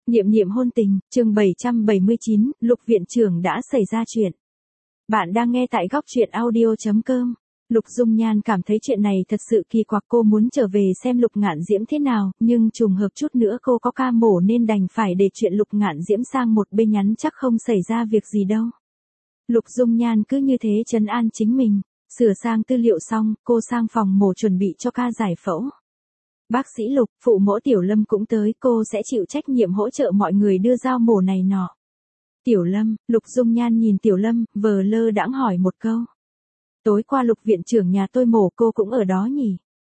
Niệm niệm hôn tình, chương 779, Lục viện trưởng đã xảy ra chuyện. Bạn đang nghe tại góc truyện audio.com. Lục Dung Nhan cảm thấy chuyện này thật sự kỳ quặc, cô muốn trở về xem Lục Ngạn Diễm thế nào, nhưng trùng hợp chút nữa cô có ca mổ nên đành phải để chuyện Lục Ngạn Diễm sang một bên, nhắn chắc không xảy ra việc gì đâu. Lục Dung Nhan cứ như thế trấn an chính mình, sửa sang tư liệu xong, cô sang phòng mổ chuẩn bị cho ca giải phẫu. Bác sĩ Lục, phụ mẫu Tiểu Lâm cũng tới, cô sẽ chịu trách nhiệm hỗ trợ mọi người đưa dao mổ này nọ. Tiểu Lâm, Lục Dung Nhan nhìn Tiểu Lâm, vờ lơ đãng hỏi một câu. Tối qua Lục viện trưởng nhà tôi mổ, cô cũng ở đó nhỉ?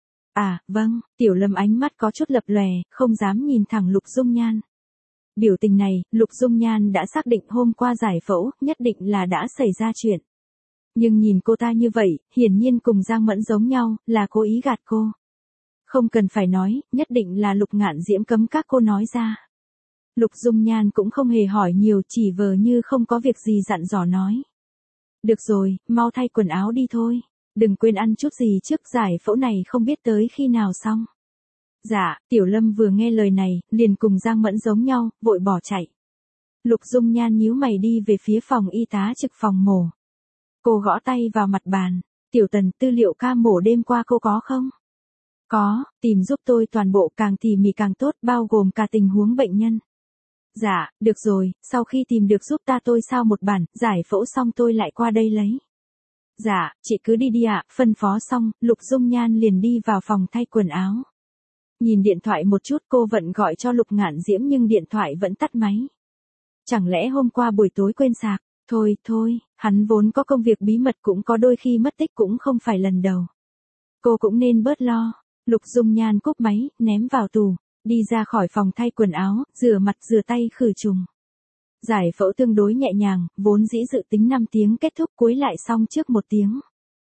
À, vâng, Tiểu Lâm ánh mắt có chút lập lòe, không dám nhìn thẳng Lục Dung Nhan. Biểu tình này, Lục Dung Nhan đã xác định hôm qua giải phẫu, nhất định là đã xảy ra chuyện. Nhưng nhìn cô ta như vậy, hiển nhiên cùng Giang Mẫn giống nhau, là cố ý gạt cô. Không cần phải nói, nhất định là Lục Ngạn Diễm cấm các cô nói ra. Lục Dung Nhan cũng không hề hỏi nhiều, chỉ vờ như không có việc gì dặn dò nói. Được rồi, mau thay quần áo đi thôi. Đừng quên ăn chút gì trước, giải phẫu này không biết tới khi nào xong. Dạ, Tiểu Lâm vừa nghe lời này, liền cùng Giang Mẫn giống nhau, vội bỏ chạy. Lục Dung Nhan nhíu mày đi về phía phòng y tá trực phòng mổ. Cô gõ tay vào mặt bàn. Tiểu Tần, tư liệu ca mổ đêm qua cô có không? Có, tìm giúp tôi toàn bộ, càng tỉ mỉ càng tốt, bao gồm cả tình huống bệnh nhân. Dạ, được rồi, sau khi tìm được giúp ta tôi sao một bản, giải phẫu xong tôi lại qua đây lấy. Dạ, chị cứ đi đi ạ, phân phó xong, Lục Dung Nhan liền đi vào phòng thay quần áo. Nhìn điện thoại một chút, cô vẫn gọi cho Lục Ngạn Diễm nhưng điện thoại vẫn tắt máy. Chẳng lẽ hôm qua buổi tối quên sạc? Thôi, hắn vốn có công việc bí mật, cũng có đôi khi mất tích, cũng không phải lần đầu. Cô cũng nên bớt lo. Lục Dung Nhan cúp máy, ném vào tủ, đi ra khỏi phòng thay quần áo, rửa mặt rửa tay khử trùng. Giải phẫu tương đối nhẹ nhàng, vốn dĩ dự tính 5 tiếng kết thúc, cuối lại xong trước 1 tiếng.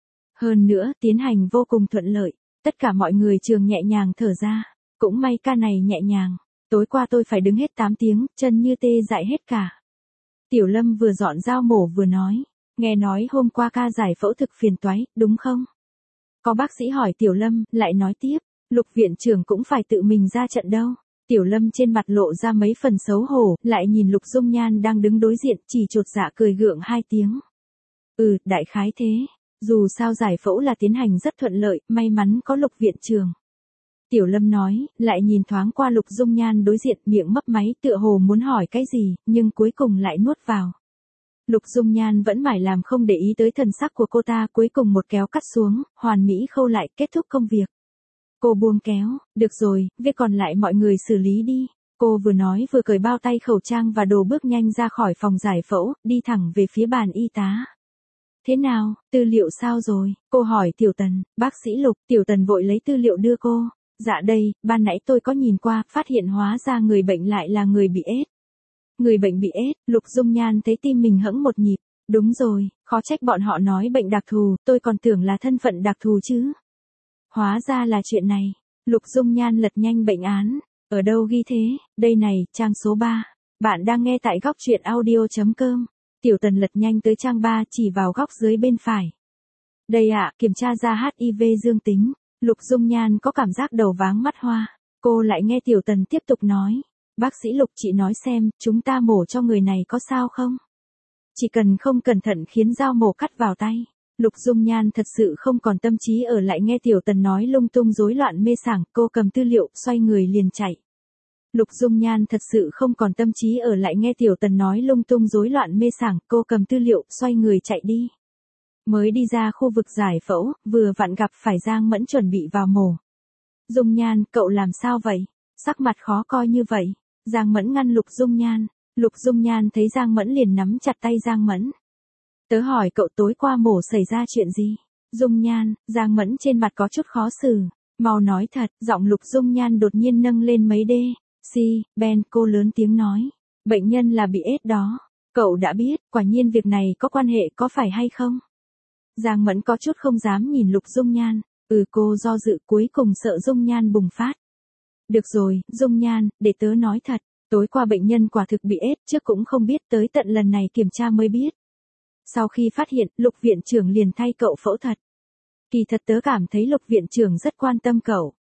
Hơn nữa, tiến hành vô cùng thuận lợi, tất cả mọi người trường nhẹ nhàng thở ra, cũng may ca này nhẹ nhàng. Tối qua tôi phải đứng hết 8 tiếng, chân như tê dại hết cả. Tiểu Lâm vừa dọn dao mổ vừa nói, nghe nói hôm qua ca giải phẫu thực phiền toái, đúng không? Có bác sĩ hỏi Tiểu Lâm, lại nói tiếp, Lục viện trưởng cũng phải tự mình ra trận đâu. Tiểu Lâm trên mặt lộ ra mấy phần xấu hổ, lại nhìn Lục Dung Nhan đang đứng đối diện, chỉ chột dạ cười gượng 2 tiếng. Đại khái thế, dù sao giải phẫu là tiến hành rất thuận lợi, may mắn có Lục viện trưởng. Tiểu Lâm nói, lại nhìn thoáng qua Lục Dung Nhan đối diện, miệng mấp máy tựa hồ muốn hỏi cái gì, nhưng cuối cùng lại nuốt vào. Lục Dung Nhan vẫn mải làm không để ý tới thần sắc của cô ta, cuối cùng một kéo cắt xuống, hoàn mỹ khâu lại, kết thúc công việc. Cô buông kéo, được rồi, việc còn lại mọi người xử lý đi. Cô vừa nói vừa cởi bao tay, khẩu trang và đồ, bước nhanh ra khỏi phòng giải phẫu, đi thẳng về phía bàn y tá. Thế nào, tư liệu sao rồi? Cô hỏi Tiểu Tần. Bác sĩ Lục. Tiểu Tần vội lấy tư liệu đưa cô. Dạ đây, ban nãy tôi có nhìn qua, phát hiện hóa ra người bệnh lại là người bị AIDS. Người bệnh bị AIDS, Lục Dung Nhan thấy tim mình hẫng một nhịp. Đúng rồi, khó trách bọn họ nói bệnh đặc thù, tôi còn tưởng là thân phận đặc thù chứ. Hóa ra là chuyện này. Lục Dung Nhan lật nhanh bệnh án. Ở đâu ghi thế? Đây này, trang số 3. Bạn đang nghe tại góc truyện audio.com. Tiểu Tần lật nhanh tới trang 3, chỉ vào góc dưới bên phải. Đây ạ, kiểm tra ra HIV dương tính. Lục Dung Nhan có cảm giác đầu váng mắt hoa. Cô lại nghe Tiểu Tần tiếp tục nói. Bác sĩ Lục, chị nói xem, chúng ta mổ cho người này có sao không? Chỉ cần không cẩn thận khiến dao mổ cắt vào tay. Lục Dung Nhan thật sự không còn tâm trí ở lại nghe Tiểu Tần nói lung tung rối loạn mê sảng, cô cầm tư liệu, xoay người liền chạy. Lục Dung Nhan thật sự không còn tâm trí ở lại nghe Tiểu Tần nói lung tung rối loạn mê sảng, cô cầm tư liệu, xoay người chạy đi. Mới đi ra khu vực giải phẫu, vừa vặn gặp phải Giang Mẫn chuẩn bị vào mổ. Dung Nhan, cậu làm sao vậy? Sắc mặt khó coi như vậy. Giang Mẫn ngăn Lục Dung Nhan. Lục Dung Nhan thấy Giang Mẫn liền nắm chặt tay Giang Mẫn. Tớ hỏi cậu tối qua mổ xảy ra chuyện gì? Dung Nhan, Giang Mẫn trên mặt có chút khó xử. Mau nói thật, giọng Lục Dung Nhan đột nhiên nâng lên mấy đê. Ben, cô lớn tiếng nói. Bệnh nhân là bị AIDS đó. Cậu đã biết, quả nhiên việc này có quan hệ có phải hay không? Giang Mẫn có chút không dám nhìn Lục Dung Nhan. Cô do dự, cuối cùng sợ Dung Nhan bùng phát. Được rồi, Dung Nhan, để tớ nói thật. Tối qua bệnh nhân quả thực bị AIDS, trước cũng không biết, tới tận lần này kiểm tra mới biết. Sau khi phát hiện, Lục viện trưởng liền thay cậu phẫu thuật. Kỳ thật tớ cảm thấy Lục viện trưởng rất quan tâm cậu.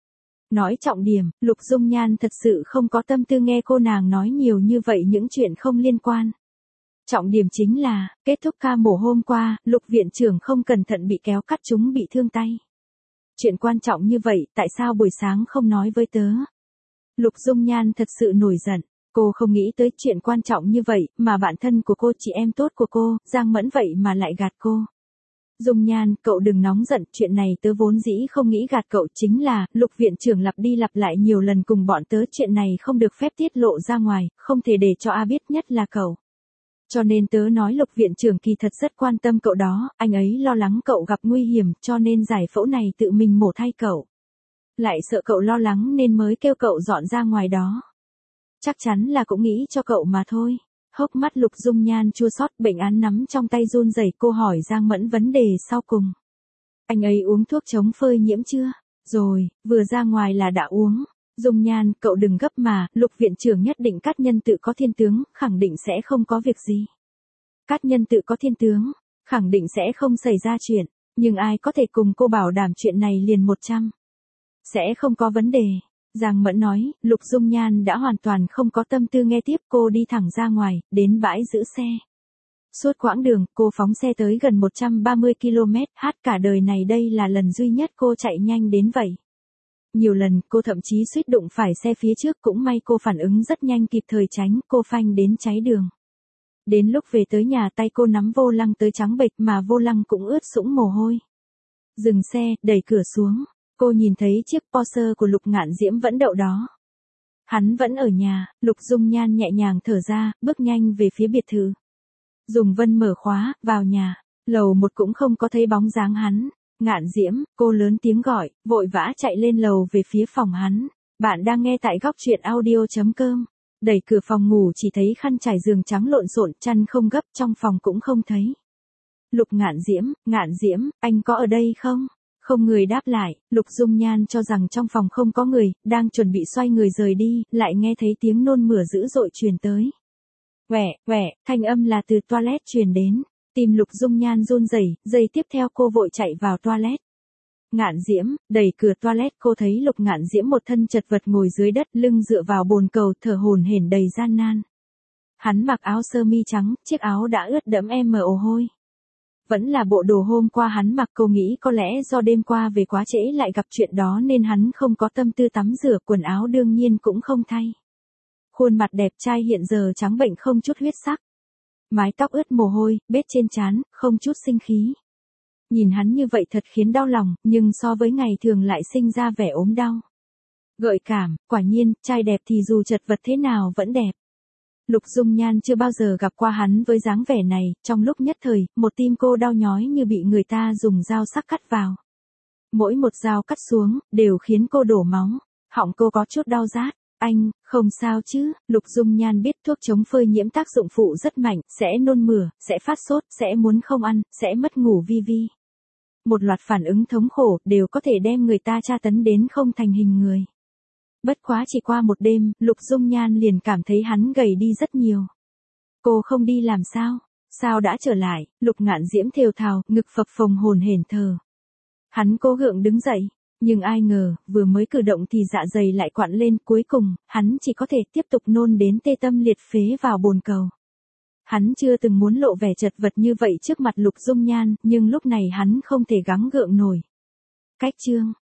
Nói trọng điểm, Lục Dung Nhan thật sự không có tâm tư nghe cô nàng nói nhiều như vậy những chuyện không liên quan. Trọng điểm chính là, kết thúc ca mổ hôm qua, Lục viện trưởng không cẩn thận bị kéo cắt chúng bị thương tay. Chuyện quan trọng như vậy, tại sao buổi sáng không nói với tớ? Lục Dung Nhan thật sự nổi giận. Cô không nghĩ tới chuyện quan trọng như vậy, mà bạn thân của cô, chị em tốt của cô, Giang Mẫn vậy mà lại gạt cô. Dung Nhan, cậu đừng nóng giận, chuyện này tớ vốn dĩ không nghĩ gạt cậu, chính là, Lục viện trưởng lặp đi lặp lại nhiều lần cùng bọn tớ, chuyện này không được phép tiết lộ ra ngoài, không thể để cho A biết, nhất là cậu. Cho nên tớ nói Lục viện trưởng kỳ thật rất quan tâm cậu đó, anh ấy lo lắng cậu gặp nguy hiểm, cho nên giải phẫu này tự mình mổ thay cậu. Lại sợ cậu lo lắng nên mới kêu cậu dọn ra ngoài đó. Chắc chắn là cũng nghĩ cho cậu mà thôi. Hốc mắt Lục Dung Nhan chua xót, bệnh án nắm trong tay run rẩy, cô hỏi Giang Mẫn vấn đề sau cùng. Anh ấy uống thuốc chống phơi nhiễm chưa? Rồi, vừa ra ngoài là đã uống. Dung Nhan, cậu đừng gấp mà, Lục viện trưởng nhất định Cát Nhân Tự có thiên tướng, khẳng định sẽ không có việc gì. Cát Nhân Tự có thiên tướng, khẳng định sẽ không xảy ra chuyện, nhưng ai có thể cùng cô bảo đảm chuyện này liền 100. Sẽ không có vấn đề. Giang Mẫn nói, Lục Dung Nhan đã hoàn toàn không có tâm tư nghe tiếp, cô đi thẳng ra ngoài, đến bãi giữ xe. Suốt quãng đường, cô phóng xe tới gần 130 km, cả đời này đây là lần duy nhất cô chạy nhanh đến vậy. Nhiều lần, cô thậm chí suýt đụng phải xe phía trước, cũng may cô phản ứng rất nhanh kịp thời tránh, cô phanh đến cháy đường. Đến lúc về tới nhà tay cô nắm vô lăng tới trắng bệch mà vô lăng cũng ướt sũng mồ hôi. Dừng xe, đẩy cửa xuống. Cô nhìn thấy chiếc Porsche của Lục Ngạn Diễm vẫn đậu đó. Hắn vẫn ở nhà, Lục Dung Nhan nhẹ nhàng thở ra, bước nhanh về phía biệt thự. Dùng Vân mở khóa, vào nhà, lầu 1 cũng không có thấy bóng dáng hắn. Ngạn Diễm, cô lớn tiếng gọi, vội vã chạy lên lầu về phía phòng hắn. Bạn đang nghe tại góc truyện audio.com. Đẩy cửa phòng ngủ chỉ thấy khăn trải giường trắng lộn xộn, chăn không gấp, trong phòng cũng không thấy. Lục Ngạn Diễm, anh có ở đây không? Không người đáp lại, Lục Dung Nhan cho rằng trong phòng không có người, đang chuẩn bị xoay người rời đi, lại nghe thấy tiếng nôn mửa dữ dội truyền tới. Quẻ, thanh âm là từ toilet truyền đến, tim Lục Dung Nhan run rẩy, giây tiếp theo cô vội chạy vào toilet. Ngạn Diễm, đẩy cửa toilet cô thấy Lục Ngạn Diễm một thân chật vật ngồi dưới đất, lưng dựa vào bồn cầu, thở hổn hển đầy gian nan. Hắn mặc áo sơ mi trắng, chiếc áo đã ướt đẫm mồ hôi. Vẫn là bộ đồ hôm qua hắn mặc, cô nghĩ có lẽ do đêm qua về quá trễ lại gặp chuyện đó nên hắn không có tâm tư tắm rửa, quần áo đương nhiên cũng không thay. Khuôn mặt đẹp trai hiện giờ trắng bệnh không chút huyết sắc. Mái tóc ướt mồ hôi, bết trên trán, không chút sinh khí. Nhìn hắn như vậy thật khiến đau lòng, nhưng so với ngày thường lại sinh ra vẻ ốm đau. Gợi cảm, quả nhiên, trai đẹp thì dù chật vật thế nào vẫn đẹp. Lục Dung Nhan chưa bao giờ gặp qua hắn với dáng vẻ này, trong lúc nhất thời, một tim cô đau nhói như bị người ta dùng dao sắc cắt vào. Mỗi một dao cắt xuống, đều khiến cô đổ máu, họng cô có chút đau rát. Anh, không sao chứ? Lục Dung Nhan biết thuốc chống phơi nhiễm tác dụng phụ rất mạnh, sẽ nôn mửa, sẽ phát sốt, sẽ muốn không ăn, sẽ mất ngủ vi. Một loạt phản ứng thống khổ, đều có thể đem người ta tra tấn đến không thành hình người. Bất quá chỉ qua một đêm, Lục Dung Nhan liền cảm thấy hắn gầy đi rất nhiều. Cô không đi làm sao? Sao đã trở lại? Lục Ngạn Diễm thều thào, ngực phập phồng hồn hển thở. Hắn cố gượng đứng dậy, nhưng ai ngờ, vừa mới cử động thì dạ dày lại quặn lên, cuối cùng, hắn chỉ có thể tiếp tục nôn đến tê tâm liệt phế vào bồn cầu. Hắn chưa từng muốn lộ vẻ chật vật như vậy trước mặt Lục Dung Nhan, nhưng lúc này hắn không thể gắng gượng nổi. Cách chương